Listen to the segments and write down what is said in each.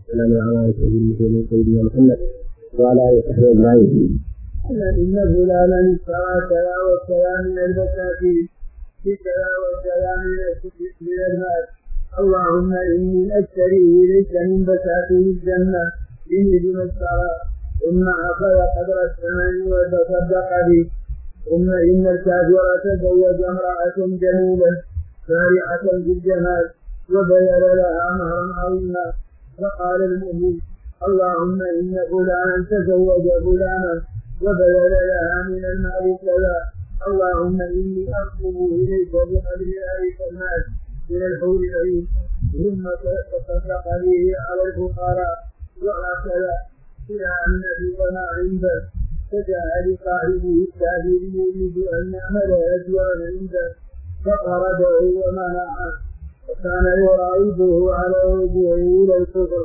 والسلام على سيدنا محمد وعلى آله وصحبه أجمعين. إن فلانا اشترى كذا وكذا من المساكين بكذا وكذا من المال، اللهم إني أشتريه ليس من بساطه الجنة به بما اشترى، ثم أخذ قدر الثمن وتصدق به. ثم إن الكافر تزوج امرأة جميلة فارعة بالجمال وبذل لها مهرا عظيما، فقال المؤمن اللهم إن فلانا تزوج فلانا وبذل لها من المال كذا، اللهم إني أطلب إليك بقدر ذلك المال من الحور العين، ثم تصدق به على الفقراء. وهكذا إلى أن نبيض ما عنده، فجاء لصاحبه الكافر يريد أن يعمل أجرا عنده فقرده ومنعه، وكان يراوده على رجوعه إلى الكفر،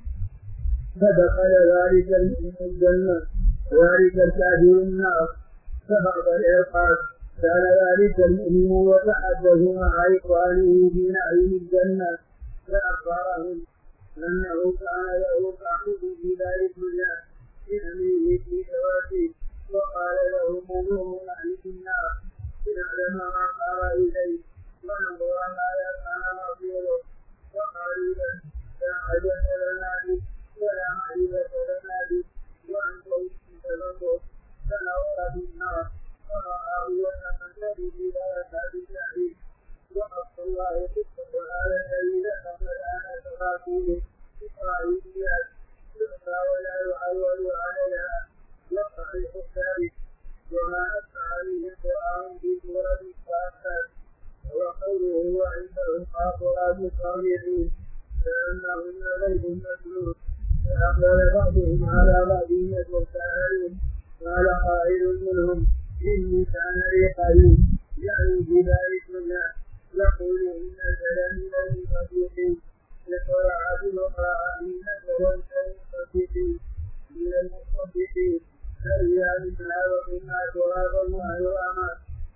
فدخل ذلك المؤمن الجنة وذلك الكافر النار. فبعد العقاب كان ذلك المؤمن وتحدث مع إخوانه في نعيم الجنة، فأخبرهم أنه كان له صاحب في دار الدنيا بأمره في جواسه، وقال له مؤمن عن النار لنعلم ما قال إليه وننظر ماذا كان رسوله. وقالوا له لا حاجة لنا به ولا معرفة لنا به وأنت وجدت له، فنظر في النار فرآه وتمثل إلى أسعد الجحيم. وقص الله قصة هذا الذي ذكر الآن تفاصيله إسرائيليات تؤتى ولا يعول عليها وصحيح الثالث وما أتى عليه القرآن في سورة الصافات. وقوله وعنده قاصرات الصالحين كأنهن بيت مسلول، فأقبل بعضهم على بعض يتساءلون، قال قائل منهم إني كان لي قريب يعني بذلك الدنيا يقول إن كلامي للمصدقين، يقرأ بالقراءة إنك لنت من المصدقين، فإذا منها ومنها ترابا وعظاما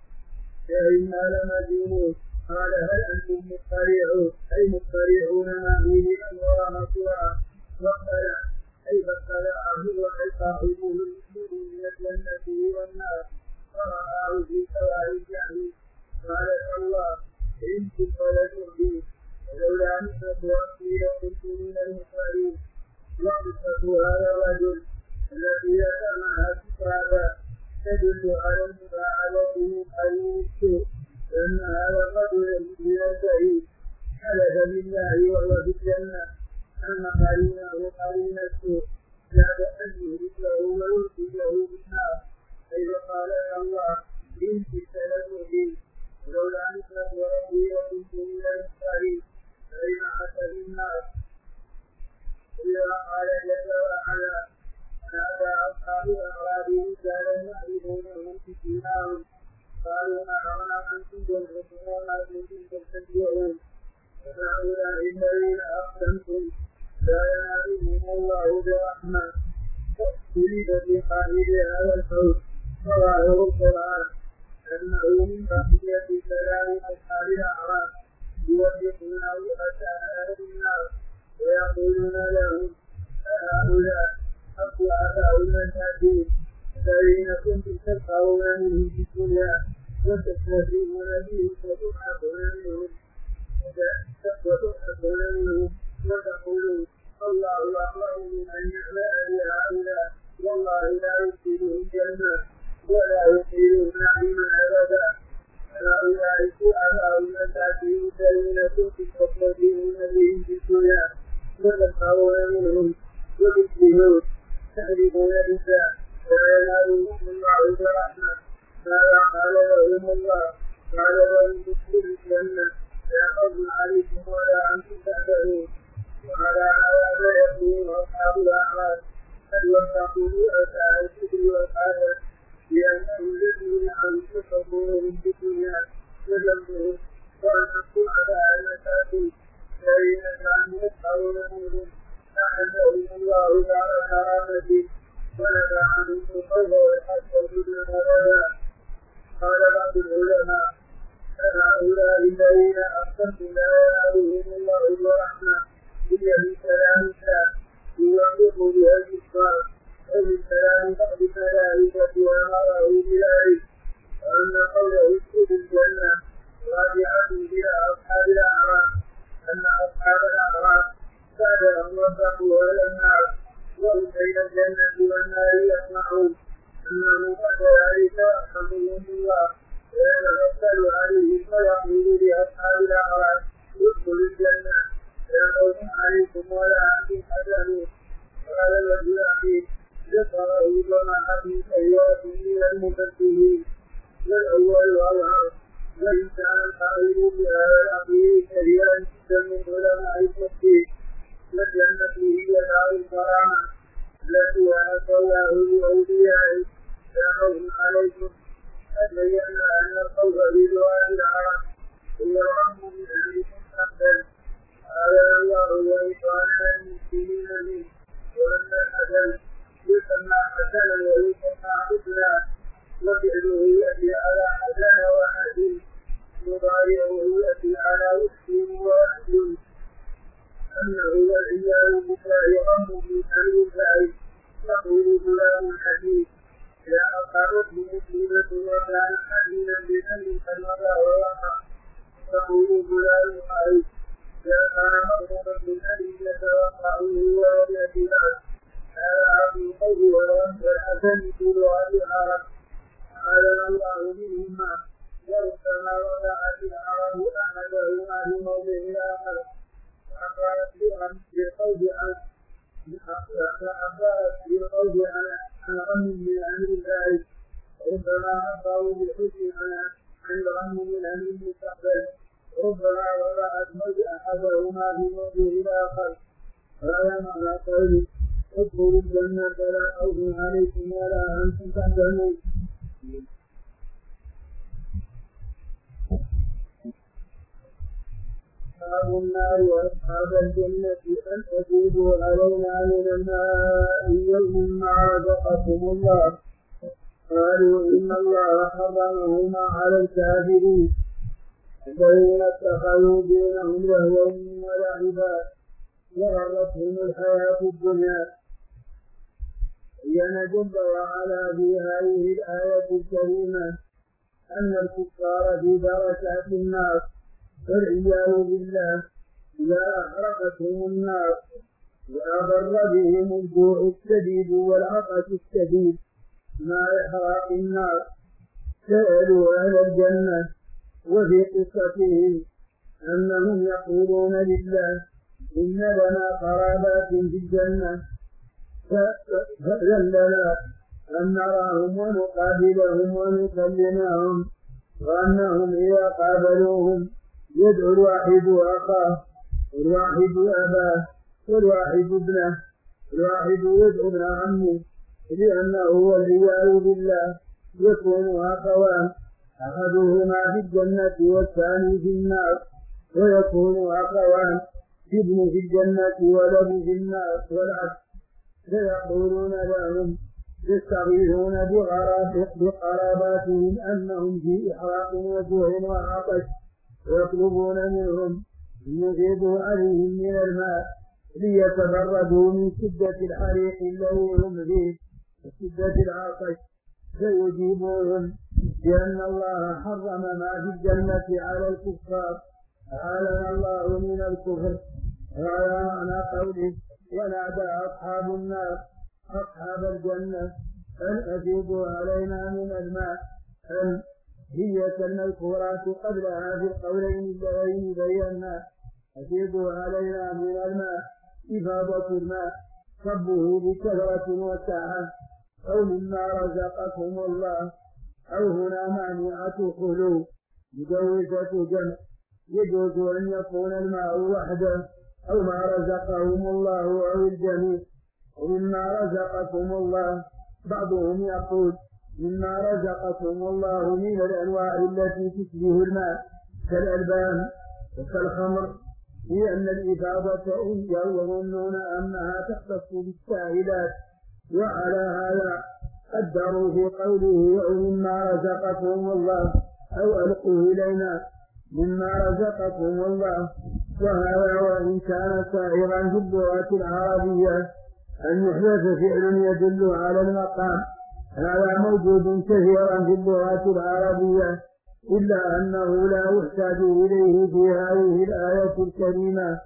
فإنا لمدينون. قال هل أنتم مطلعون أي مطلعون ما فيه أمر مطلعا، واطلع أي فاطلعه وصاحبه المسلم من الجنة والنار فرآه في سواء الجحيم. قال الله إن كنت لتؤمن ولولا نعمة ربي لكنت من المسلمين. وقصة هذا الرجل الذي يسمعها كتابا تدل على مفاعلته قليل السوء، لأن هذا الرجل من البعيد حلف بالله وهو في الجنة أن قرينه قرين السوء لا تحزن مثله ويلقيه بالنار، حيث قال يا الله إن كنت لتؤمن ولولا نعمة ربي لكنت من المسلمين فإن حتى بالنار. إذا قال جل وعلا نادى أصحاب الأعراب رجالا يعرفونهم بسيماهم قالوا ما أغنى عنكم جمعكم وما كنتم تستكبرون، فهؤلاء الذين أقسمتم لا ينالهم الله برحمة. ولد في قائل هذا القول ظواهر القرآن أنه من بقية كلام أصحاب الأعراب يوبخونه أتى أهل النار ويقولون لهم هؤلاء أطلعوا المساكين الذين كنتم تسخرون منهم في الدنيا وتستهزئون بهم وتضحكون منهم وتقولون الله أعلم من يعمل لهؤلاء والله لا يدخلهم الجنة ولا يدخلهم نعيما أبدا. هؤلاء أطلعوا المساكين الذين كنتم تستهزئون بهم في الدنيا وتسخرون منهم وتكذبون تحرقون بالله لا ينالهم الله برحمة. ماذا قال لهم الله؟ قال لهم ادخلوا الجنة لا خوف عليكم ولا أنتم تحزنون. وعلى هذا يكون أصحاب الأعراف أن وفقوا على النار وهم بين الجنة والنار يسمعون أنه بعد ذلك يرحمهم الله ويتفضل عليهم فيقول لأصحاب الأعراف ادخلوا الجنة لا خوف عليكم ولا أنتم تحزنون قال الرجل أخيه ذكره جماعة سيئات من المفسرين والأول أظهر وإن كان القائل بهذا الأخير كثيرا جدا من علماء التفسير والجنة هي دار الكرامة التي أعطى الله لأوليائه لا خوف عليكم فبين أن الخوف بدعاء العرب هو الرحم من أهل المستقبل قال الله وإخوانا المسلمين منه وأن الحسن يسمى حسنا ويسمى حسنا وفعله يأتي على حسن وحسن مضارعه يأتي على وحسن وحسن أنه والعياذ بالله غم من أهل الفعل يقول فلان حديث إذا أصابته مصيبة وكان حزينا بذنب قد مضى ووقع يقول فلان حديث إذا كان مغضوبا من أهل يتوقعه ويأتي له هذا عبد القول والحسن كل هذه العرب أعلم الله منهما وربما وضعت العرب أحدهما في موضع آخر فأخبرت بالقول عن غم من أمر ذلك ربما أخبروا بالحسن عن غم من أمر المستقبل ربما وضعت أحدهما في موضع آخر هذا معنى قوله ادخلوا الجنة فلا خوف عليكم ولا أنتم تحزنون أصحاب النار وأصحاب الجنة أن أفيضوا علينا من الماء يوم ما رزقكم الله قالوا إن الله حرمهما على الكافرين الذين اتخذوا دينهم لهوا ولعبا وغرتهم الحياة الدنيا بين جل وعلا في هذه الآية الكريمة أن الكفار في دركات النار والعياذ بالله إذا أحرقتهم النار وأضر بهم الجوع الشديد والعطش الشديد مع إحراق النار سألوا أهل الجنة وفي قصتهم أنهم يقولون لله إن لنا قرابات في الجنة فأذن لنا أن نراهم ونقابلهم ونكلمهم وأنهم إذا قابلوهم يدعو الواحد أخاه والواحد أباه والواحد ابنه الواحد يدعو ابن عمه لأنه والعياذ بالله يكون أخوان أحدهما في الجنة والثاني في النار ويكون أخوان ابن في الجنة ولد في النار والعكس فيقولون لهم يستغيثون بقراباتهم أنهم في إحراق وجوع وعطش ويطلبون منهم أن يفيضوا عليهم من الماء ليتبردوا من شدة الحريق الذي هم فيه وشدة العطش فيجيبوهم بأن الله حرم ما في الجنة على الكفار أعاذنا الله من الكفر. هذا معنى قوله ونادى أصحاب النار أصحاب الجنة أن أفيضوا علينا من الماء أن هي المذكورات قبلها في القولين اللذين بينا أفيضوا علينا من الماء إفاضة الماء صبه بكثرة وسعة أو مما رزقكم الله أو هنا مانعة خلو مجوزة جمع يجوز أن يكون الماء وحده أو ما رزقهم الله أو الجميع ومما رزقكم الله بعضهم يقول مما رزقكم الله من الأنواع التي تشبه الماء كالألبان وكالخمر لأن الإفاضة يظنون أنها تختص بالسائلات وعلى هذا قدروا في قوله أو مما رزقكم الله أو ألقوا إلينا مما رزقكم الله وهذا وإن كان سائغا في اللغة العربية أن يحدث فعل يدل على المقام هذا موجود كثيرا في اللغة العربية إلا أنه لا يحتاج إليه في هذه الآية الكريمة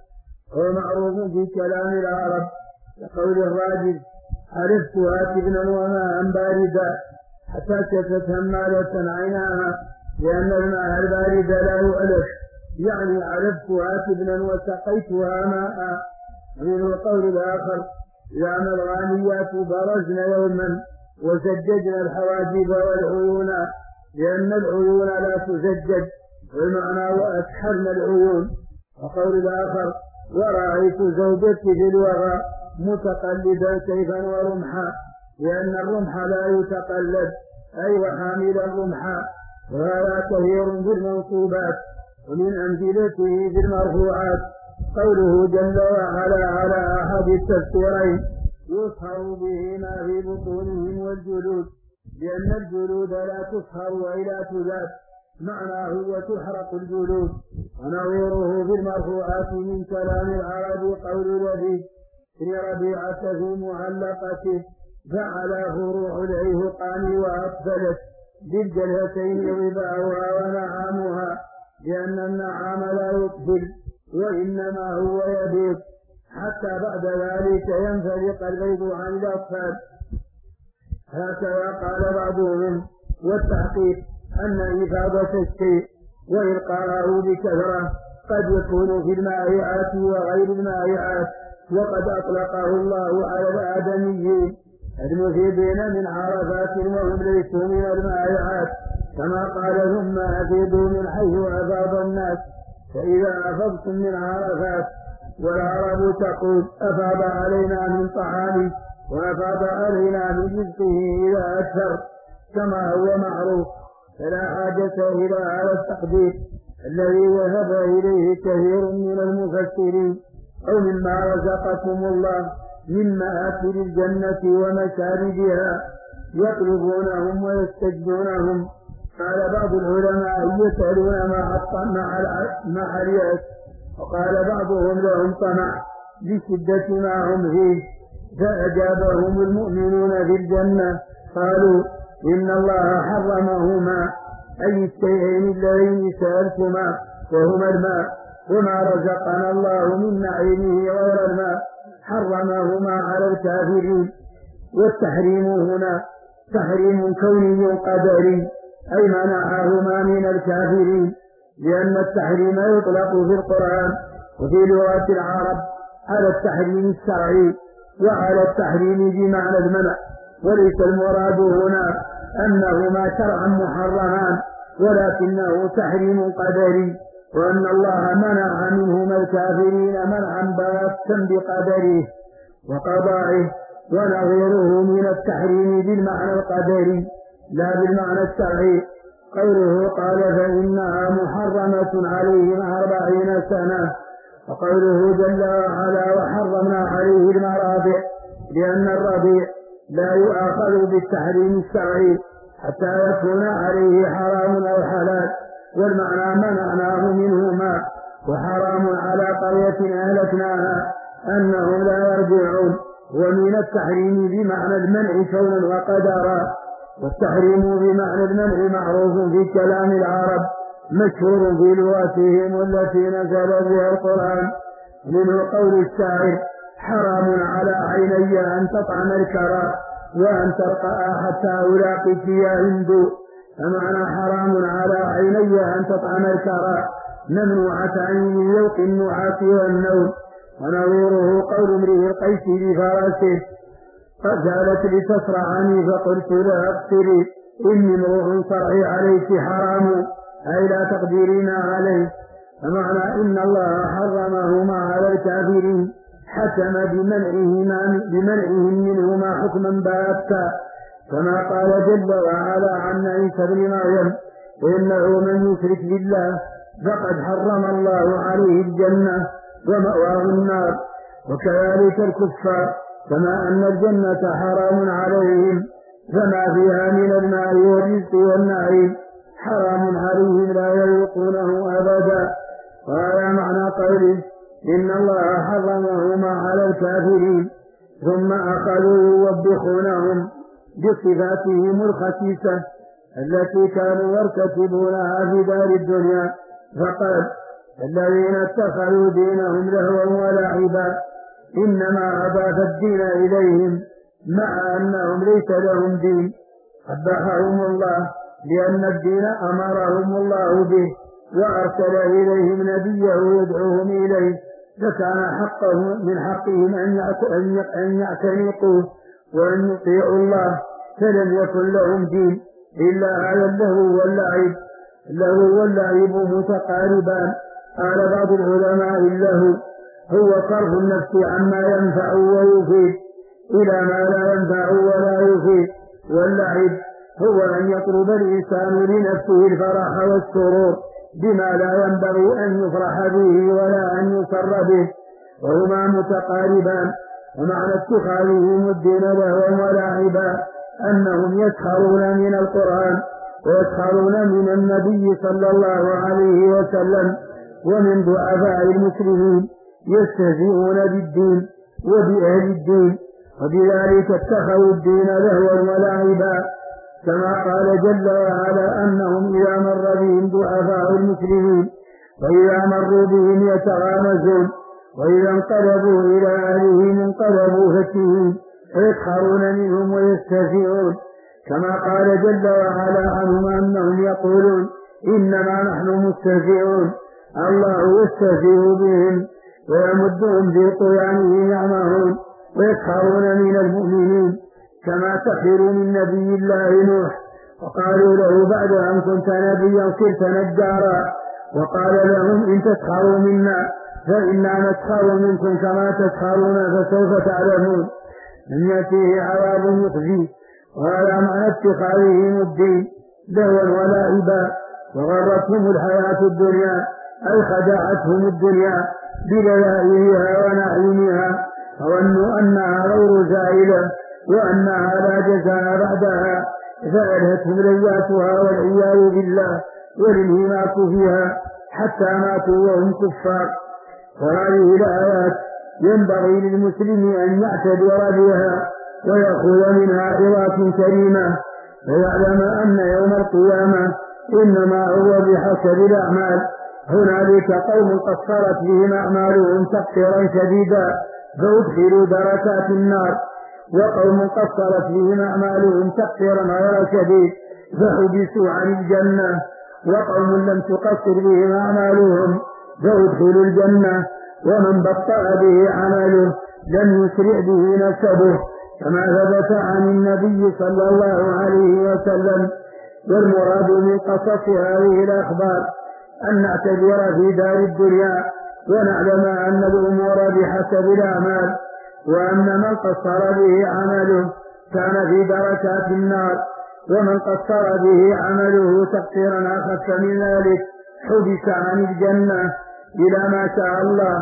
هو معروف في كلام العرب كقول الراجل عرفتها تبنا وماء باردا حتى شفت همالة عيناها لأن الماء البارد لا يؤلف، يعني عرفتها تبنا وسقيتها ماء. من القول الآخر إذا ما الغانيات برزن يوما وسججنا الحواجب والعيون، لأن العيون لا تسجج، والمعنى وأسحرنا العيون. وقول الآخر ورأيت زوجتي في الوغى متقلدا سيفا ورمحا، لأن الرمح لا يتقلد أي وحامل الرمح. وهذا كثير في المنصوبات. ومن أمثلته في المرفوعات قوله جل وعلا على أحد التفسيرين يصهر به ما في بطونهم والجلود، لأن الجلود لا تصهر ولا تذاب، معناه وتحرق الجلود. ونظيره في المرفوعات من كلام العرب قول لبيد في ربيعة في معلقته فعلى فروع العهقان وأقفلت بالجلهتين ظباؤها ونعامها، لأن النعام لا يقبل وإنما هو يبيض حتى بعد ذلك ينفلق البيض عن الأطفال. هكذا قال بعضهم. والتحقيق أن إفاضة الشيء وإلقاءه بكثرة قد يكون في المائعات وغير المائعات، وقد أطلقه الله على الآدميين المفيدين من عرفات وهم ليسوا من المائعات، كما قال ثم أفيضوا من حيث أفاض الناس، فإذا أفضتم من عرفات. والعرب تقول أفاض علينا من طعامه وأفاض علينا من رزقه إذا أكثر، كما هو معروف، فلا حاجة إلى هذا التقدير الذي ذهب إليه كثير من المفسرين. أو مما رزقكم الله من مآكل الجنة ومشاربها يطلبونهم ويستجدونهم. قال بعض العلماء يسألون مع اليأس، وقال بعضهم لهم طمع لشدة ما هم فيه، فأجابهم المؤمنون في الجنة قالوا إن الله حرمهما، أي الشيئين اللذين سألتما وهما الماء وما رزقنا الله من نعيمه غير الماء حرمهما على الكافرين. والتحريم هنا تحريم كوني قدري، أي منعهما من الكافرين، لأن التحريم يطلق في القرآن وفي لغة العرب على التحريم الشرعي وعلى التحريم بمعنى المنع، وليس المراد هنا أنهما شرعا محرمان، ولكنه تحريم قدري، وأن الله منع منهما الكافرين منعا باتا بقدره وقضائه. ونظيره من التحريم بالمعنى القدري لا بالمعنى الشرعي قوله قال فإنها محرمة عليهم 40 سنة، وقوله جل وعلا وحرمنا عليه المرابع، لأن الربيع لا يؤاخذ بالتحريم الشرعي حتى يكون عليه حرام أو حلال، والمعنى منعناه منهما. وحرام على قرية أهلكناها أنهم لا يرجعون. ومن التحريم بمعنى المنع كونا وقدرا، والتحريم بمعنى المنع معروف في كلام العرب مشهور في لغتهم التي نزل بها القرآن. منه قول الشاعر حرام على عيني أن تطعم الكرى وأن ترقى حتى ألاقيك يا هند، فمعنى حرام على عيني أن تطعم الكرى ممنوعة عين ذوق النعاس والنوم. ونظيره قول امرئ القيس بفرسه قد زالت لتسرعني فقلت لا أقتري إني امرؤ صرعي عليك حرام، أي لا تقدرين عليه. فمعنى إن الله حرمهما على الكافرين حكم بمنعهم منهما حكما باتا، كما قال جل وعلا عن عيسى بن مريم إنه من يشرك بالله فقد حرم الله عليه الجنة ومأواه النار. وكذلك الكفار كما أن الجنة حرام عليهم، فما فيها من الماء والرزق والنعيم حرام عليهم لا يذوقونه أبدا. وهذا معنى قوله إن الله حرمهما على الكافرين، ثم أخذوا يوبخونهم بصفاتهم الخسيسة التي كانوا يرتكبونها في دار الدنيا، فقال الذين اتخذوا دينهم لهوا ولعبا ولعبا، إنما أضاف الدين إليهم مع أنهم ليس لهم دين. قبحهم الله لأن الدين أمرهم الله به وأرسل إليهم نبيه يدعوهم إليه، فكان من حقهم أن يعتنقوه وأن يطيعوا الله، فلم يكن لهم دين إلا هذا اللهو واللعب متقاربان. قال بعض العلماء اللهو هو صرف النفس عما ينفع ويفيد إلى ما لا ينفع ولا يفيد، واللعب هو أن يطلب الإنسان لنفسه الفرح والسرور بما لا ينبغي أن يفرح به ولا أن يسر به، وهما متقاربان. ومعنى اتخاذهم الدين لهوا ولعبا أنهم يسخرون من القرآن ويسخرون من النبي صلى الله عليه وسلم ومن ضعفاء المسلمين، يستهزئون بالدين وبأهل الدين، وبذلك اتخذوا الدين لهوا ولعبا. كما قال جل وعلا أنهم إذا مر بهم ضعفاء المسلمين وإذا مروا بهم يتغامزون وإذا انقلبوا إلى أهلهم انقلبوا فكهين ويسخرون منهم ويستهزئون. كما قال جل وعلا عنهم أنهم يقولون إنما نحن مستهزئون، الله يستهزئ بهم ويمدهم في طغيانهم يعمهون ويسخرون من المؤمنين. كما سخروا من نبي الله نوح وقالوا له بعد أن كنت نبيا صرت نجارا، وقال لهم إن تسخروا منا فإنا نسخر منكم كما تسخرون فسوف تعلمون. من يأتيه عذاب يخزيه. وهذا معنى اتخاذهم الدين لهوا ولعبا، وغرتهم الحياة الدنيا أي خدعتهم الدنيا بلذائذها ونعيمها، وظنوا أنها غير زائلة وأنها لا جزاء بعدها، فألهتهم لذاتها والعياذ بالله والانهماك فيها حتى ماتوا وهم كفار. وهذه الآيات ينبغي للمسلم أن يعتبر بها ويأخذ منها عظات كريمة، ويعلم أن يوم القيامة إنما هو بحسب الأعمال. هنالك قوم قصرت بهم أعمالهم تقصيرا شديدا فأدخلوا دركات النار، وقوم قصرت بهم أعمالهم تقصيرا غير شديد فحبسوا عن الجنة، وقوم لم تقصر بهم أعمالهم فأدخلوا الجنة، ومن بطأ به عمله لم يسرع به نسبه، كما ثبت عن النبي صلى الله عليه وسلم. والمراد من قصص هذه الأخبار أن نعتبر في دار الدنيا ونعلم أن الأمور بحسب الأعمال، وأن من قصر به عمله كان في دركات النار، ومن قصر به عمله تقصيرا أخف من ذلك حبس عن الجنة إلى ما شاء الله.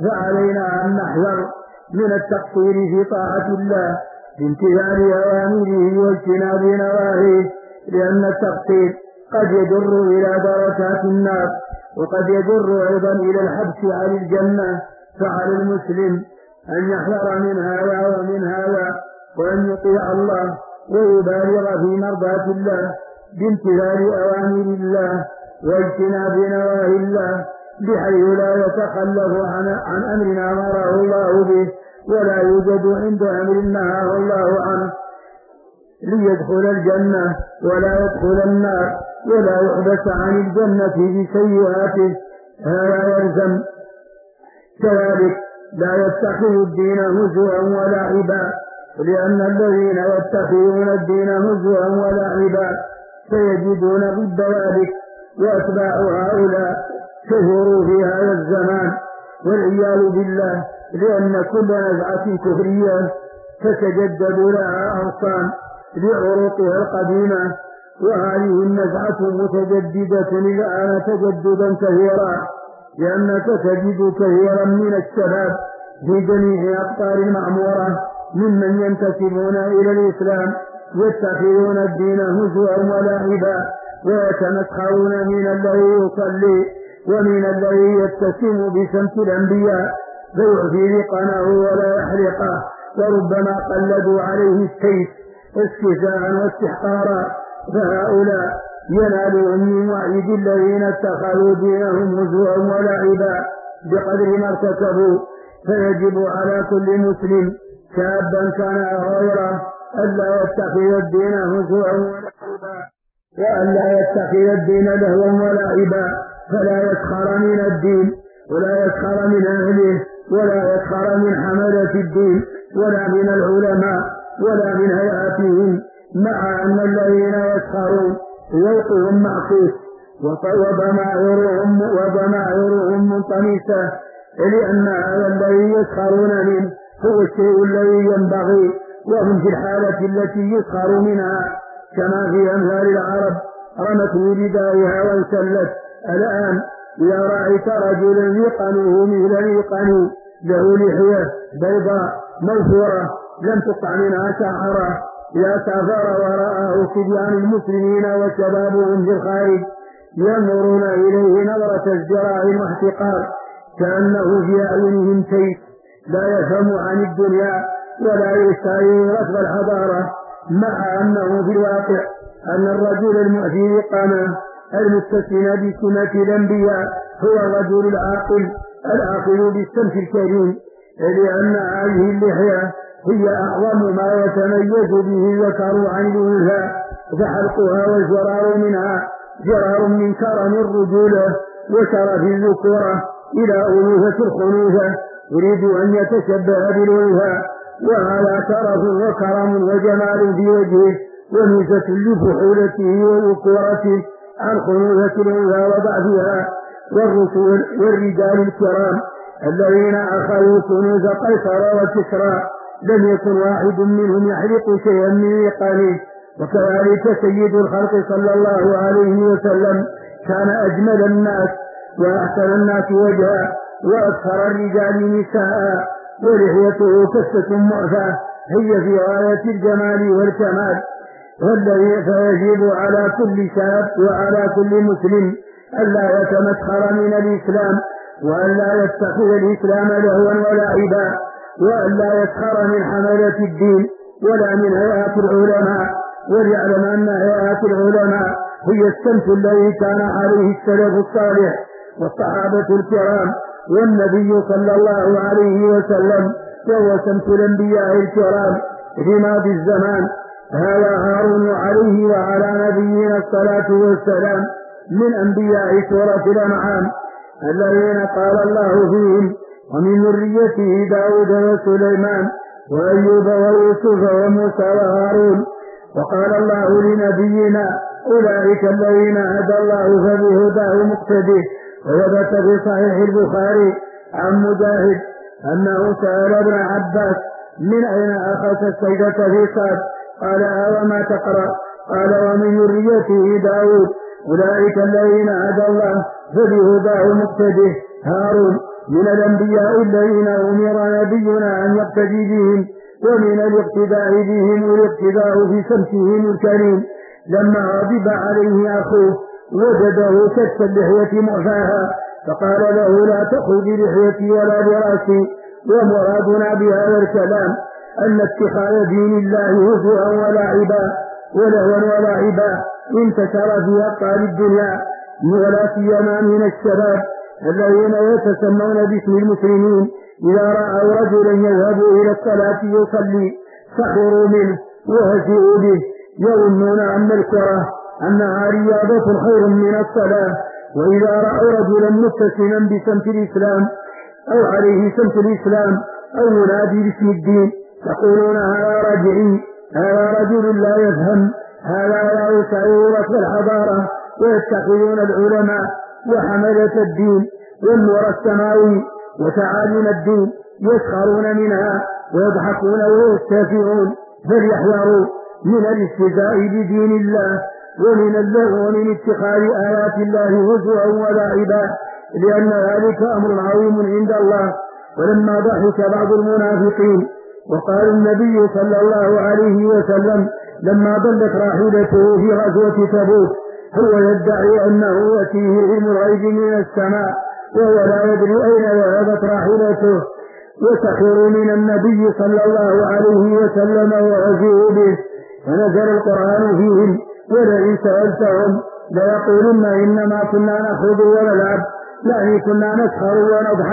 فعلينا أن نحذر من التقصير في طاعة الله بامتثال أوامره واجتناب نواهيه، لأن التقصير قد يجر إلى دركات النار وقد يجر أيضا إلى الحبس عن الجنة. فعلى المسلم أن يحذر من هذا ومن هذا، وأن يطيع الله ويبالغ في مرضاة الله بامتثال أوامر الله واجتناب نواهي الله، بحيث لا يتخلف عن أمر أمره الله به ولا يوجد عند أمر نهاه الله عنه، ليدخل الجنة ولا يدخل النار ولا يحبس عن الجنة بسيئاته. هذا يلزم. كذلك لا يتخذ الدين هزوا ولعبا، لأن الذين يتخذون الدين هزوا ولعبا سيجدون ضد ذلك، وأتباع هؤلاء كثروا في هذا الزمان والعياذ بالله، لأن كل نزعة كفرية تتجدد لها أغصان لعروقها القديمة، وهذه النزعة متجددة الآن تجددا كثيرا، لأنك تجد كثيرا من الشباب في جميع أقطار المعمورة ممن ينتسبون إلى الإسلام يتخذون الدين هزوا ولعبا، ويتمسخرون من الذي يصلي ومن الذي يتسم بشمس الأنبياء فيعفي رقنه ولا يحرقه، وربما قلدوا عليه السيف استهزاء واستحقارا. فهؤلاء ينالهم من وعيد الذين اتخذوا دينهم هزوا ولعبا بقدر ما ارتكبوا، فيجب على كل مسلم شابا كان أو غيره ألا يتخذ الدين هزوا ولعبا، وألا يتخذ الدين لهوا ولعبا، فلا يسخر من الدين ولا يسخر من أهله ولا يسخر من حملة الدين ولا من العلماء ولا من هيئاتهم، مع أن الذين يسخرون ذوقهم معكوس وضمائرهم منطمسة، لأن هذا الذي يسخرون منه هو الشيء الذي ينبغي، وهم في الحالة التي يسخر منها، كما في أمثال العرب رمت بدائها وانسلت. الآن إذا رأيت رجلا يقنه مثل يقن له لحية بيضاء موفورة لم تقع منها شعرة، إذا سافر ورآه صبيان المسلمين وشبابهم في الخارج ينظرون إليه نظرة ازدراء واحتقار، كأنه في أعينهم سيف لا يفهم عن الدنيا ولا يستعين ركب الحضارة، مع أنه في الواقع أن الرجل المؤتي بقامة المستسلم بسمة الأنبياء هو الرجل العاقل بالسمت الكريم، لأن هذه اللحية هي أعظم ما يتميز به الذكر عن الأنثى، فحلقها والزرار منها جرار من كرم الرجولة وشرف الذكورة إلى أنوثة الخنوثة، يريد أن يتشبه بالأنثى، وهذا شرف وكرم وجمال في وجهه وميزة لفحولته وذكورته عن خنوثة الأنثى وضعفها. والرجال الكرام الذين أخذوا كنوز قيصر وكسرى لم يكن واحد منهم يحرق شيئا من يقانه، وكذلك سيد الخلق صلى الله عليه وسلم كان أجمل الناس وأحسن الناس وجها وأكثر الرجال نساء، ولحيته كسة معفاة هي في غاية الجمال والكمال. والذي فيجب على كل شاب وعلى كل مسلم ألا يتمسخر من الإسلام، وألا يتخذ الإسلام لهوا ولعبا، وألا يسخر من حملة الدين ولا من هيئات العلماء، وليعلم أن هيئات العلماء هي السمت الذي كان عليه السلف الصالح والصحابة الكرام والنبي صلى الله عليه وسلم، وهو سمت الأنبياء الكرام في ماضي الزمان. هذا هارون عليه وعلى نبينا الصلاة والسلام من أنبياء سورة الأنعام الذين قال الله فيهم: ومن ذريته داود وسليمان وأيوب ويوسف وموسى وهارون. وقال الله لنبينا: أولئك الذين هدى الله فبهداه مقتدي. وثبت في صحيح البخاري عن مجاهد أنه سأل ابن عباس: من أين أخذت السيدة في صاد؟ قال: وما تقرأ؟ قال: ومن ذريته داود. أولئك الذين هدى الله فبهداه مقتدي. هارون من الأنبياء الذين أمر نبينا أن يقتدي بهم، ومن الاقتداء بهم الاقتداء في سمتهم الكريم. لما غضب عليه أخوه وجده كشف اللحية معفاها فقال له: لا تأخذ بلحيتي ولا برأسي. ومرادنا بهذا الكلام أن اتخاذ دين الله هزوا ولعبا ولهوا ولعبا انتشر في أقطار الدنيا، ولا سيما من الشباب الذين يتسمون باسم المسلمين، إذا رأوا رجلا يذهب إلى الصلاة يصلي سخروا منه وهزئوا به، يظنون أن الكرة أنها رياضة خير من الصلاة. وإذا رأوا رجلا متسما بسمت الإسلام أو عليه سمت الإسلام أو ينادي باسم الدين يقولون: هذا رجعي، هذا رجل لا يفهم، هذا لا يسعي ركب الحضارة. ويتخذون العلماء وحملة الدين والنور السماوي وتعاليم الدين يسخرون منها ويضحكون ويستهزئون، فليحذروا من الاستهزاء بدين الله ومن اللغو ومن اتخاذ آيات الله هزوا ولعبا، لأن ذلك أمر عظيم عند الله. ولما ضحك بعض المنافقين وقال النبي صلى الله عليه وسلم لما ضلت راحلته في غزوة تبوك: هو يدعي أنه يأتيه علم الغيب من السماء وهو لا يدري أين ذهبت راحلته. وسخروا من النبي صلى الله عليه وسلم وهزئوا به، فنزل القرآن فيهم: ولئن سألتهم ليقولن إنما كنا نخوض ونلعب، يعني كنا نسخر ونضحك.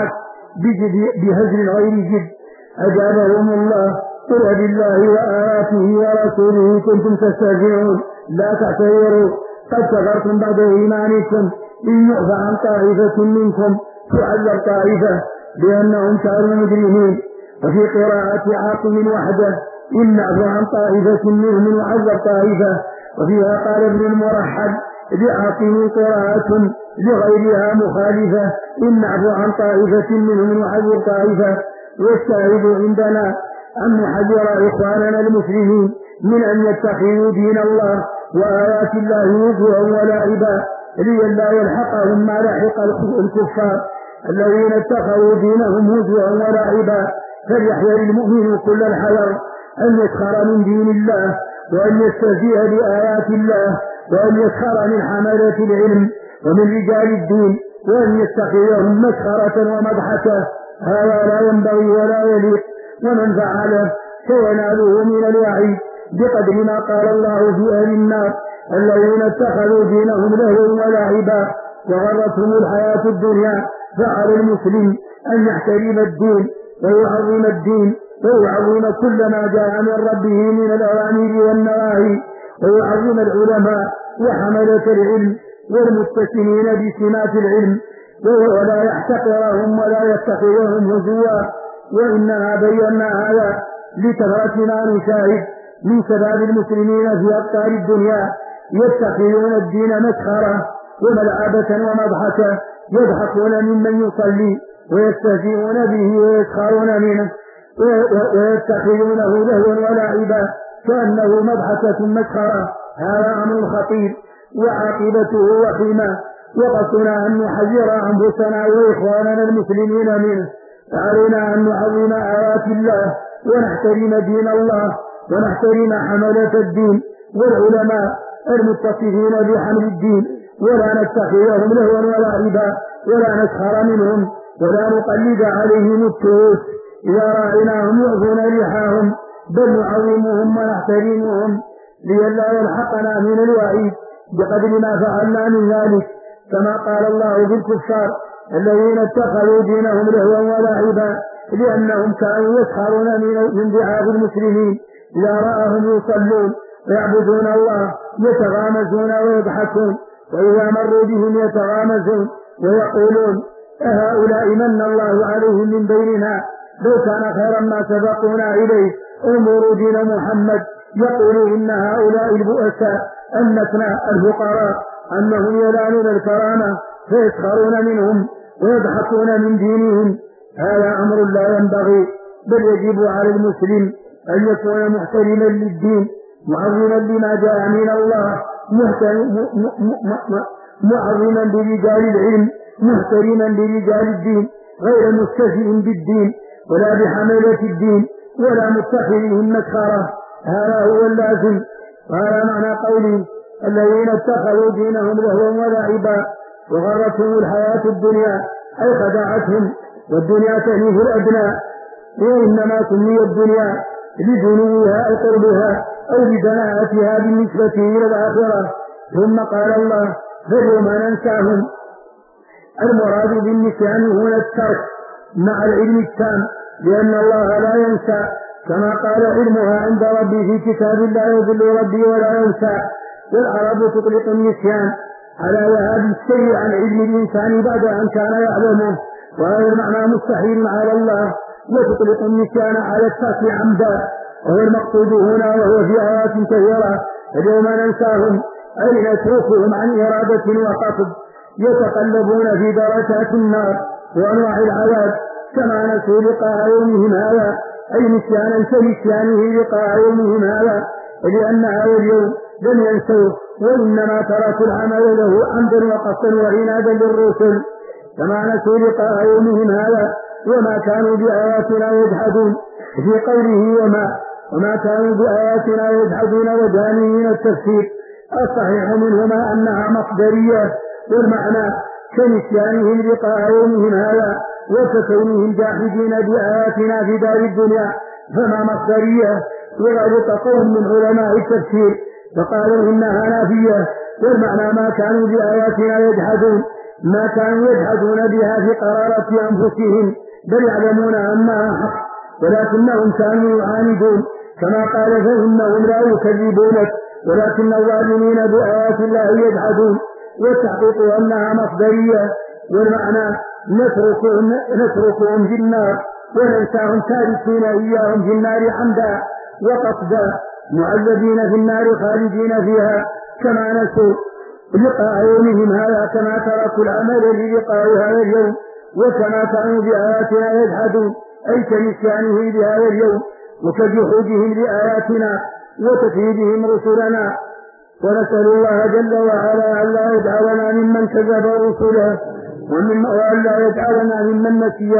بهزل غير جد. أجابهم الله: قل بالله وآياته ورسوله كنتم تستهزئون لا تعتذروا قد كفرتم بعد إيمانكم إن يعفى عن طائفة منكم تعذب طائفة بأنهم كانوا مجرمين. وفي قراءة عاصم وحده: إن نعفو عن طائفة منهم نعذب طائفة. وفيها قال ابن المرحل: بعاصم قراءة لغيرها مخالفة: إن نعفو عن طائفة منهم نعذب طائفة. والشاهد عندنا أن نحذر إخواننا المسلمين من أن يتخذوا دين الله وآيات الله هزوا ولعبا لئلا يلحقهم ما لحق الكفار الذين اتخذوا دينهم هزوا ولعبا. فليحذر المؤمن كل الحذر أن يسخر من دين الله وأن يستهزئ بآيات الله وأن يسخر من حملة العلم ومن رجال الدين وأن يتخذهم مسخرة ومضحكة. هذا لا ينبغي ولا يليق، ومن فعله سيناله من الوعيد بقدر ما قال الله في أهل النار: الذين اتخذوا دينهم لهوا ولعبا وغرتهم الحياة الدنيا. فعلى المسلم أن يحترم الدين ويعظم الدين ويعظم كل ما جاء من ربه من الأوامر والنواهي ويعظم العلماء وحملة العلم والمتسمين بسمات العلم ولا يحتقرهم ولا يتخذهم هزوا. وإنما بينا هذا لكثرة ما نشاهد من شباب المسلمين في أقطار الدنيا يتخذون الدين مسخرة وملعبة ومضحكة، يضحكون ممن يصلي ويستهزئون به ويسخرون منه ويتخذونه لهوا ولعبا كأنه مضحكة مسخرة. هذا أمر خطير وعاقبته وخيمة، وقصنا أن نحذر أنفسنا وإخواننا المسلمين منه. فعلينا أن نعظم آيات الله ونحترم دين الله ونحترم حملة الدين والعلماء المتصفين بحمل الدين، ولا نتخذهم لهوا ولعبا ولا نسخر منهم ولا نقلد عليهم التروس إذا رأيناهم يعظون ريحهم، بل نعظمهم ونحترمهم لئلا يلحقنا من الوعيد بقدر ما فعلنا من ذلك. كما قال الله في الكفار: الذين اتخذوا دينهم لهوا ولعبا لأنهم كانوا يسخرون من ضعاف المسلمين إذا رآهم يصلون ويعبدون الله يتغامزون ويضحكون، وإذا مروا بهم يتغامزون ويقولون: أهؤلاء من الله عليهم من بيننا لو كان خيرا ما سبقونا إليه انظروا دين محمد. يقولوا إن هؤلاء البؤساء النتنا الفقراء أنهم ينالون الكرامة فيسخرون منهم ويضحكون من دينهم. هذا أمر لا ينبغي، بل يجب على المسلم أن يكون محترما للدين معظما لما جاء من الله معظما لرجال العلم محترما لرجال الدين غير مستهزئ بالدين ولا بحملة الدين ولا متخذهم مسخرة. هذا هو اللازم. وهذا معنى قولي: الذين اتخذوا دينهم لهوا ولعبا وغرتهم الحياة الدنيا أي خدعتهم، والدنيا تهني في الأدنى، وإنما سمي الدنيا لدنوها أو قربها أو لدناءتها بالنسبة إلى الآخرة. ثم قال الله: فاليوم ننساهم. المراد بالنسيان هنا الترك مع العلم التام، لأن الله لا ينسى، كما قال: علمها عند ربي في كتاب لا يضل ربي ولا ينسى. والعرب تطلق النسيان على ذهاب الشيء عن علم الإنسان بعد أن كان يعلمه، وهذا المعنى مستحيل على الله. وتطلق النسيان على الترك عمدا، وهو المقصود هنا، وهو في آيات كثيرة: اليوم ننساهم أي نتركهم عن إرادة وقصد، يتقلبون في دركات النار وأنواع العذاب كما نسوا لقاء يومهم هذا، أي نسيانا كنسيانه لقاء يومهم هذا، لأن هذا اليوم لم ينسوه وإنما تركوا العمل له عمدا وقصدا وعنادا للرسل، كما نسوا لقاء يومهم هذا وما كانوا بآياتنا يجحدون. في قوله وما كانوا بآياتنا يجحدون وجاني من التفسير. الصحيح منهما أنها مصدرية، والمعنى كنسيانهم لقاء يومهم هذا وككونهم جاحدين بآياتنا في دار الدنيا، فما مصدرية. وغلط قوم من علماء التفسير فقالوا إنها نافية، والمعنى ما كانوا بآياتنا يجحدون، ما كانوا يجحدون بها في قرارة أنفسهم بل يعلمون أنها حق ولكنهم كانوا يعاندون كما قال فإنهم لا يكذبونك ولكن الظالمين بآيات الله يجحدون. والتحقيق أنها مصدرية والمعنى نتركهم في النار وننساهم تاركين إياهم في النار عمدا وقصدا معذبين في النار خالدين فيها كما نسوا لقاء يومهم هذا كما تركوا العمل للقاء هذا اليوم وكما كانوا بآياتنا يجحدون أي كنسيانه بهذا اليوم وكجحودهم لآياتنا وتكذيبهم رسلنا. ونسأل الله جل وعلا أن لا يجعلنا ممن كذب رسله وأن لا يجعلنا ممن نسي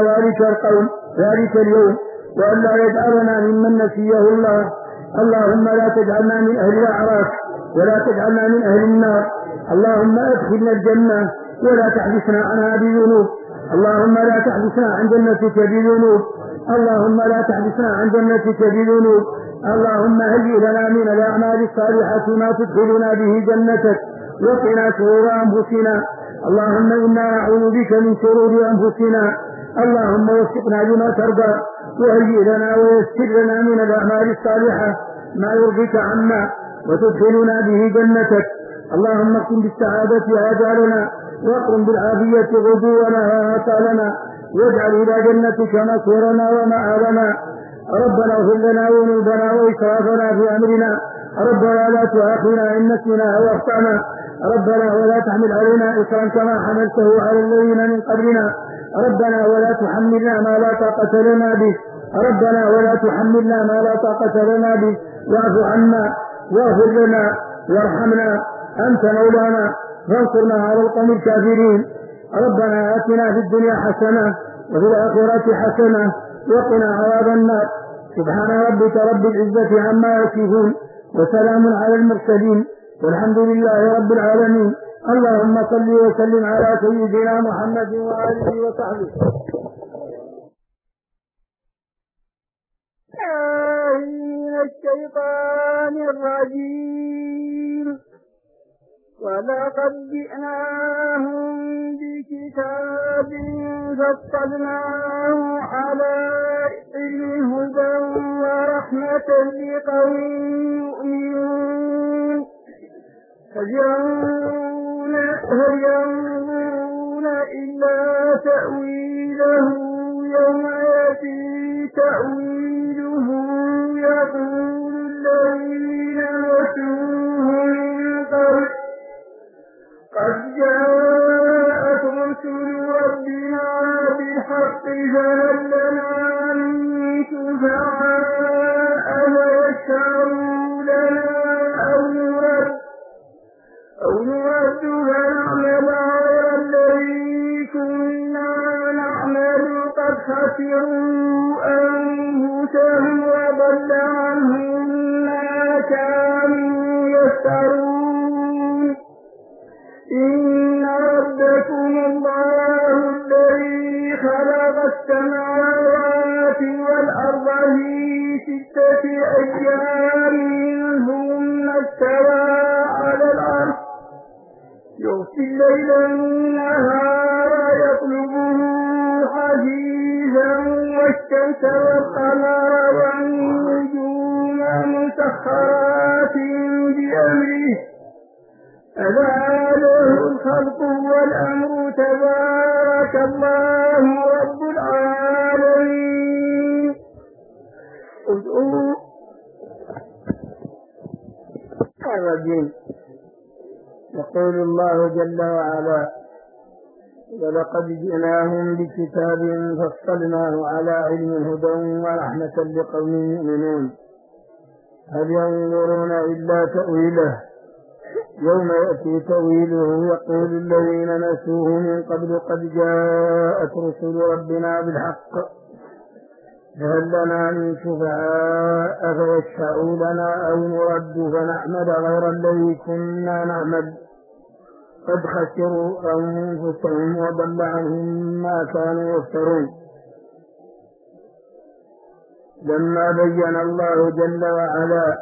ذلك اليوم وأن لا يجعلنا ممن نسيه الله. اللهم لا تجعلنا من أهل الأعراف ولا تجعلنا من أهل النار. اللهم أدخلنا الجنة ولا تحبسنا عنها بذنوب. اللهم لا تحبسنا عن جنتك بذنوب. اللهم لا تحبسنا عن جنتك بذنوب. اللهم هيئ لنا من الأعمال الصالحة ما تدخلنا به جنتك وقنا شرور أنفسنا. اللهم إنا نعوذ بك من شرور أنفسنا. اللهم وفقنا لما ترضى وهيئ لنا ويسر لنا من الأعمال الصالحة ما يرضيك عنا وتدخلنا به جنتك. اللهم اقم بالسعادة آجالنا واقم بالعافية غدونا وآصالنا واجعل إلى جنتك مصيرنا ومآلنا. ربنا اغفر لنا ذنوبنا وإسرافنا في أمرنا. ربنا لا تؤاخذنا إن نسينا أو أخطأنا. ربنا ولا تحمل علينا إصرا كما حملته على الذين من قبلنا. ربنا ولا تحملنا ما لا طاقة لنا به. ربنا ولا تحملنا ما لا طاقة لنا به. واعف عنا واغفر لنا وارحمنا أنت مولانا فانصرنا على القوم الكافرين. ربنا آتنا في الدنيا حسنة وفي الآخرة حسنة وقنا عذاب النار. سبحان ربك رب العزة عما يصفون وسلام على المرسلين والحمد لله رب العالمين. اللهم صل وسلم على سيدنا محمد وآله وصحبه. من الشيطان الرجيم. ولقد جئناهم بكتاب فصلناه على علم هدى ورحمة لقوم يؤمنون. هل ينظرون إلا تأويله يوم يأتي تأويله يقول الذين نسوه من قبل قد جاءت رسل ربنا بالحق فهل لنا من شفعاء فيشفعوا لنا أو نرد فنعمل غير الذي كنا نعمل قد خسروا أنفسهم وضل عنهم ما كانوا يفترون. إن ربكم الله الذي خلق السماوات والأرض في 6 أيام ثم استوى على العرش يغشي الليل النهار يطلبه حثيثا والشمس والقمر والنجوم مسخرات بأمره ألا له الخلق والأمر تبارك الله رب العالمين. الرجيم. يقول الله جل وعلا ولقد جئناهم بكتاب فصلناه على علم هدى ورحمة لقوم يؤمنون. هل ينظرون إلا تأويله يوم يأتي تأويله يقول الذين نسوه من قبل قد جاءت رسل ربنا بالحق فهل لنا من شفعاء فيشفعوا لنا أو نرد فنعمل غير الذي كنا نعمل قد خسروا أنفسهم وضل عنهم ما كانوا يفترون. لما بين الله جل وعلا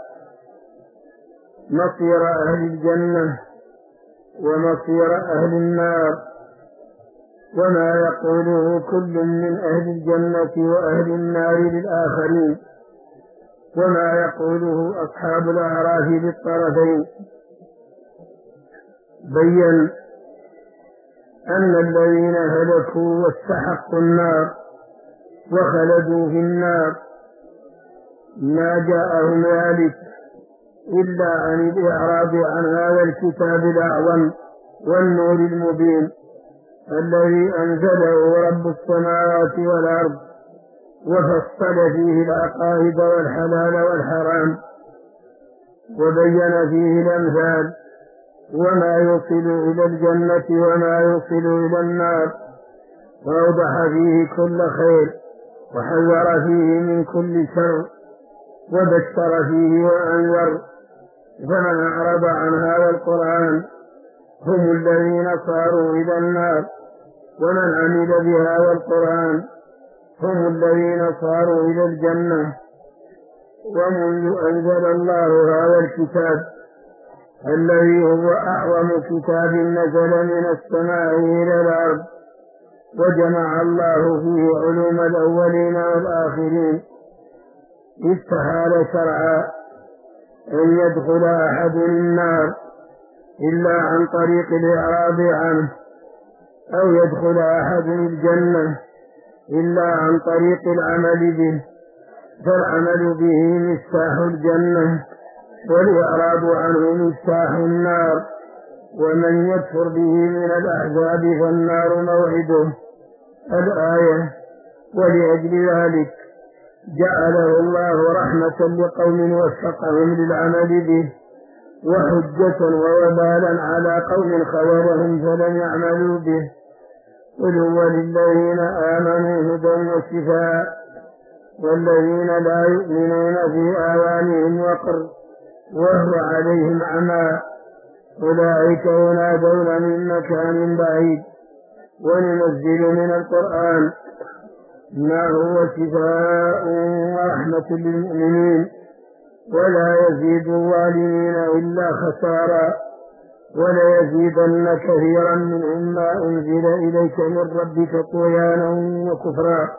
مصير أهل الجنة ومصير أهل النار وما يقوله كل من أهل الجنة وأهل النار للآخرين، وما يقوله أصحاب الأعراف للطرفين. بين أن الذين هلكوا واستحقوا النار وخلدوا في النار ما جاءهم ذلك إلا عن الإعراض عن هذا الكتاب الأعظم والنور المبين الذي أنزله رب السماوات والأرض، وفصل فيه العقائد والحلال والحرام، وبين فيه الأمثال وما يوصل إلى الجنة وما يوصل إلى النار، وأوضح فيه كل خير وحذر فيه من كل شر وبشر فيه وأنذر. فمن أعرض عن هذا القرآن هم الذين صاروا إلى النار، ومن عمل بهذا القرآن هم الذين صاروا إلى الجنة. ومنذ أنزل الله هذا الكتاب الذي هو أعظم كتاب نزل من السماء إلى الأرض، وجمع الله فيه علوم الأولين والآخرين، استحال شرعا أن يدخل أحد النار إلا عن طريق الإعراض عنه، أو يدخل أحد الجنة إلا عن طريق العمل به، فالعمل به مفتاح الجنة والإعراض عنه مفتاح النار، ومن يكفر به من الأحزاب فالنار موعده. الآية. ولأجل ذلك جعله الله رحمة لقوم وفقهم للعمل به، وحجة ووبالا على قوم خذلهم فلم يعملوا به. قل هو للذين آمنوا هدى وشفاء، والذين لا يؤمنون في آذانهم وقر وهو عليهم عمى، أولئك ينادون من مكان بعيد. وننزل من القرآن ما هو شفاء ورحمة للمؤمنين، ولا يزيد الظالمين إلا خسارا، وليزيدن كثيرا منهم ما أنزل إليك من ربك طغيانا وكفرا.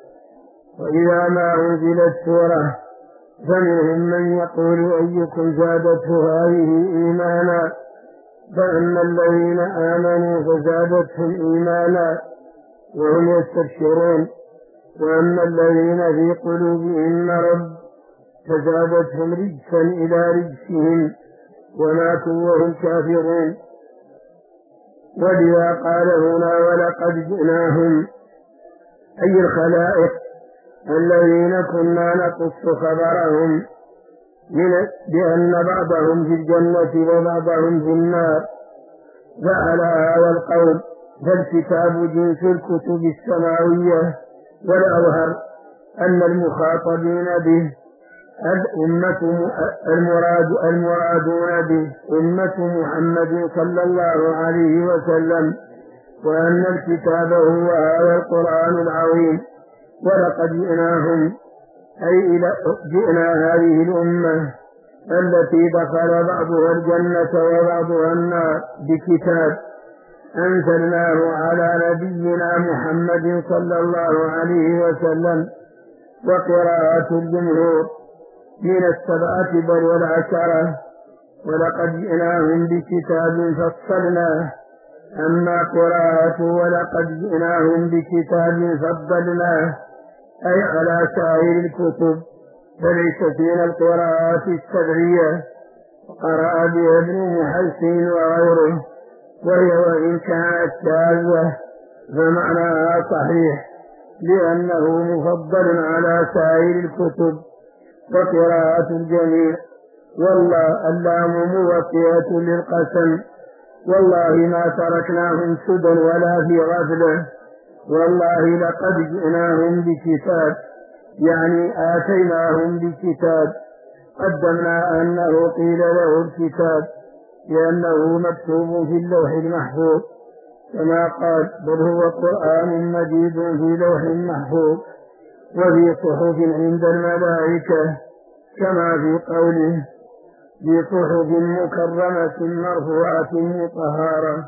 وإذا ما أنزلت سورة فمنهم من يقول أيكم زادته هذه إيمانا، فأما الذين آمنوا فزادتهم إيمانا وهم يستبشرون، وأما الذين في قلوبهم مرض فزادتهم رجسا إلى رجسهم وماتوا وهم كافرون. ولذا قال هنا ولقد جئناهم، أي الخلائق الذين كنا نقص خبرهم بأن بعضهم في الجنة وبعضهم في النار. فعلى هذا القول فالكتاب جنس الكتب السماوية، والأظهر أن المخاطبين به الأمة المرادون به أمة محمد صلى الله عليه وسلم، وأن الكتاب هو هذا القرآن العظيم. ولقد جئناهم أي جئنا هذه الأمة التي دخل بعضها الجنة وبعضها النار بكتاب أنزلناه على نبينا محمد صلى الله عليه وسلم. وقراءة الجمهور من 7 بل والعشرة، ولقد جئناهم بكتاب فصلناه. أما قراءة ولقد جئناهم بكتاب فضلناه أي على سائر الكتب، فليس فينا القراءات السبعية، وقرأ بها ابن محسن وغيره، وهي وإن كانت شاذة فمعناها صحيح، لأنه مفضل على سائر الكتب. وقراءة الجميع والله اللام موطئة للقسم، والله ما تركناهم سدى ولا في غفلة، والله لقد جئناهم بكتاب، يعني آتيناهم بكتاب. قدمنا أنه قيل له الكتاب لأنه مكتوب في اللوح المحفوظ، كما قال بل هو قرآن مجيد في لوح محفوظ وفي صحف عند الملائكة، كما في قوله في صحف مكرمة مرفوعة مطهرة.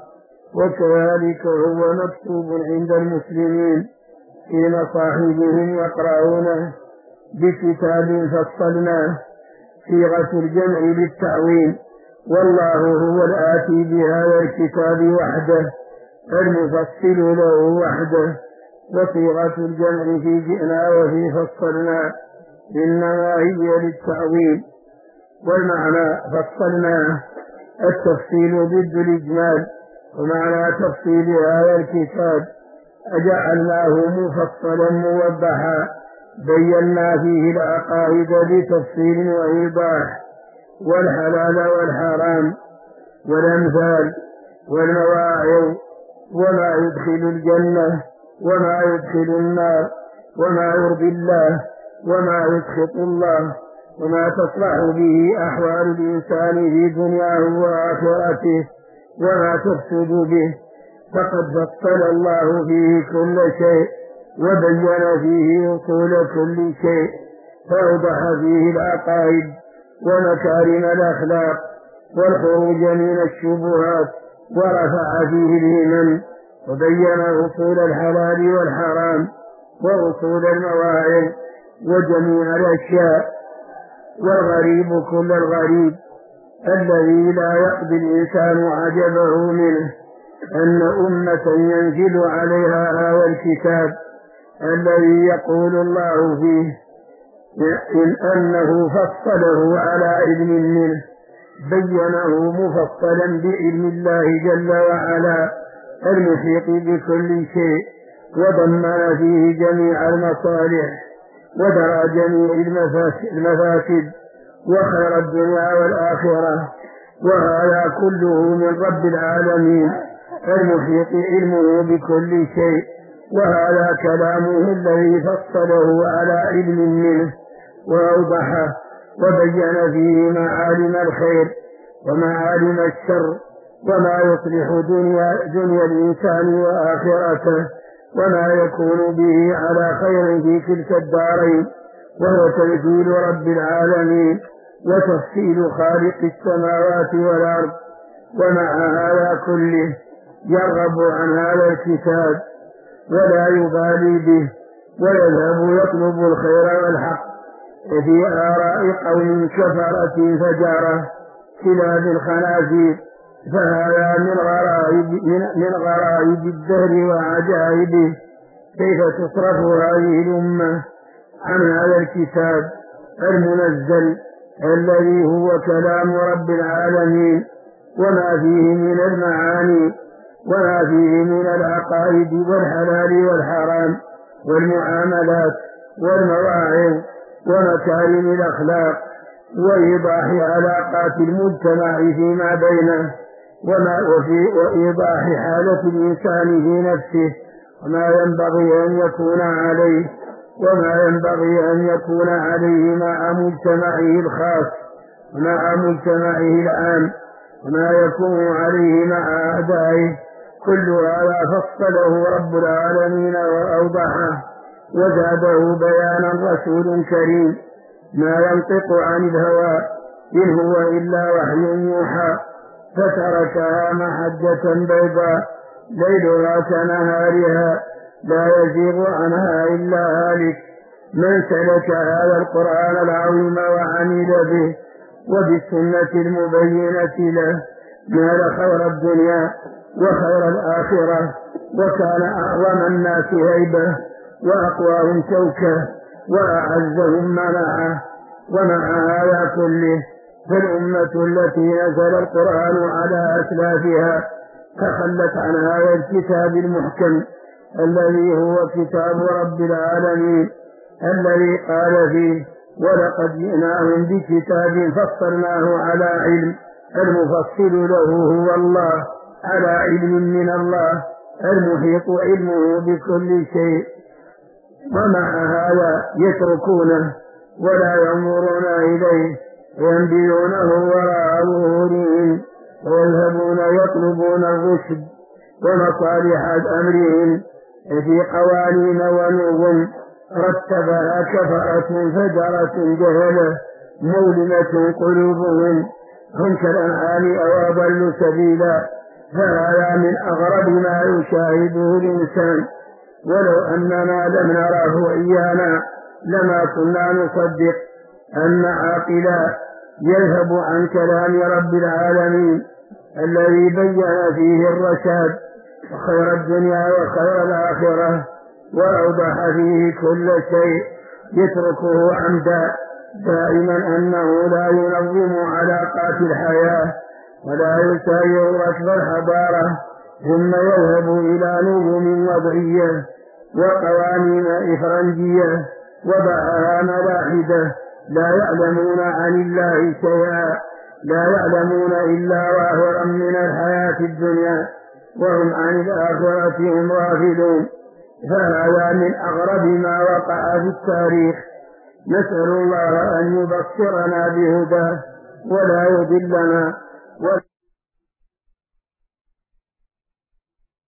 وكذلك هو مكتوب عند المسلمين في مصاحبهم يقرؤونه بكتاب فصلناه، صيغة الجمع للتعويل، والله هو الآتي بهذا الكتاب وحده المفصل له وحده. وصيغة الجمع في جئنا وفي فصلنا إنما هي للتعويل، والمعنى فصلناه التفصيل ضد الإجمال، ومعنى تفصيل هذا الكتاب أجعلناه مفصلا موضحا بينا فيه العقائد بتفصيل وإيضاح، والحلال والحرام والأمثال والمواعظ، وما يدخل الجنة وما يدخل النار، وما يرضي الله وما يسخط الله، وما تصلح به أحوال الإنسان في دنياه وآخرته وما تفسد به. فقد فصل الله فيه كل شيء وبين فيه أصول كل شيء، فأوضح فيه العقائد ومكارم الأخلاق والخروج من الشبهات، ورفع فيه الهمم وبين أصول الحلال والحرام وأصول المواعظ وجميع الأشياء. والغريب كل الغريب الذي لا يقضي الإنسان عجبه منه أن أمة ينزل عليها هذا الكتاب الذي يقول الله فيه إن أنه فصله على علم منه، بينه مفصلا بعلم الله جل وعلا المحيط بكل شيء، وضمن فيه جميع المصالح ودرى جميع المفاسد وخير الدنيا والآخرة، وهذا كله من رب العالمين المحيط علمه بكل شيء. وهذا كلامه الذي فصله على علم منه وأوضحه وبين فيه معالم الخير ومعالم الشر، وما يصلح دنيا الإنسان وآخرته، وما يكون به على خير في كلتا الدارين، وهو تنزيل رب العالمين وتفصيل خالق السماوات والأرض. ومع هذا كله يرغب عن هذا الكتاب ولا يبالي به، ويذهب يطلب الخير والحق في آراء قوم كفرة فجارة كلاب الخنازير. فهذا من غرائب الدهر وعجائبه، كيف تصرف هذه الأمة عن هذا الكتاب المنزل الذي هو كلام رب العالمين، وما فيه من المعاني وما فيه من العقائد والحلال والحرام والمعاملات والمواعظ ومكارم الأخلاق وإيضاح علاقات المجتمع فيما بينه، وإيضاح حالة الإنسان في نفسه وما ينبغي أن يكون عليه وما ينبغي أن يكون عليه مع مجتمعه الخاص ومع مجتمعه العام، وما يكون عليه مع أعدائه. كل هذا فصله رب العالمين وأوضحه وزاده بيانا رسول كريم ما ينطق عن الهوى إن هو إلا وحي يوحى، فتركها محجة بيضاء ليلها كنهارها لا يزيغ عنها إلا هالك. من سلك هذا القرآن العظيم وعمل به وبالسنة المبينة له نال خير الدنيا وخير الآخرة، وكان أعظم الناس هيبة وأقواهم شوكة وأعزهم منعه. ومع هذا كله فالأمة التي نزل القرآن على أسلافها تخلت عن هذا الكتاب المحكم الذي هو كتاب رب العالمين الذي قال فيه ولقد جئناهم بكتاب فصلناه على علم، المفصل له هو الله على علم من الله المحيط علمه بكل شيء. ومع هذا يتركونه ولا ينظرون إليه وينبذونه وراء ظهورهم ويذهبون يطلبون الرشد ومصالح أمرهم في قوانين ونظم رتبها كفرة فجرة جهلة مولمة قلوبهم، هم كالأنعام أو أضل سبيلا فهذا من أغرب ما يشاهده الإنسان، ولو أننا لم نراه إيانا لما كنا نصدق أن عاقلا يذهب عن كلام رب العالمين الذي بين فيه الرشاد وخير الدنيا وخير الآخرة وأوضح فيه كل شيء، يتركه عمدا دائما أنه لا ينظم علاقات الحياة ولا يسير ركب الحضارة، ثم يذهب إلى نظم وضعية وقوانين إفرنجية وضعها ملاحدة لا يعلمون عن الله شيئا، لا يعلمون إلا ظاهرا من الحياة الدنيا وهم عن الآخرة هم غافلون. فهذا من أغرب ما وقع في التاريخ. نسأل الله أن يبصرنا بهداه ولا يضلنا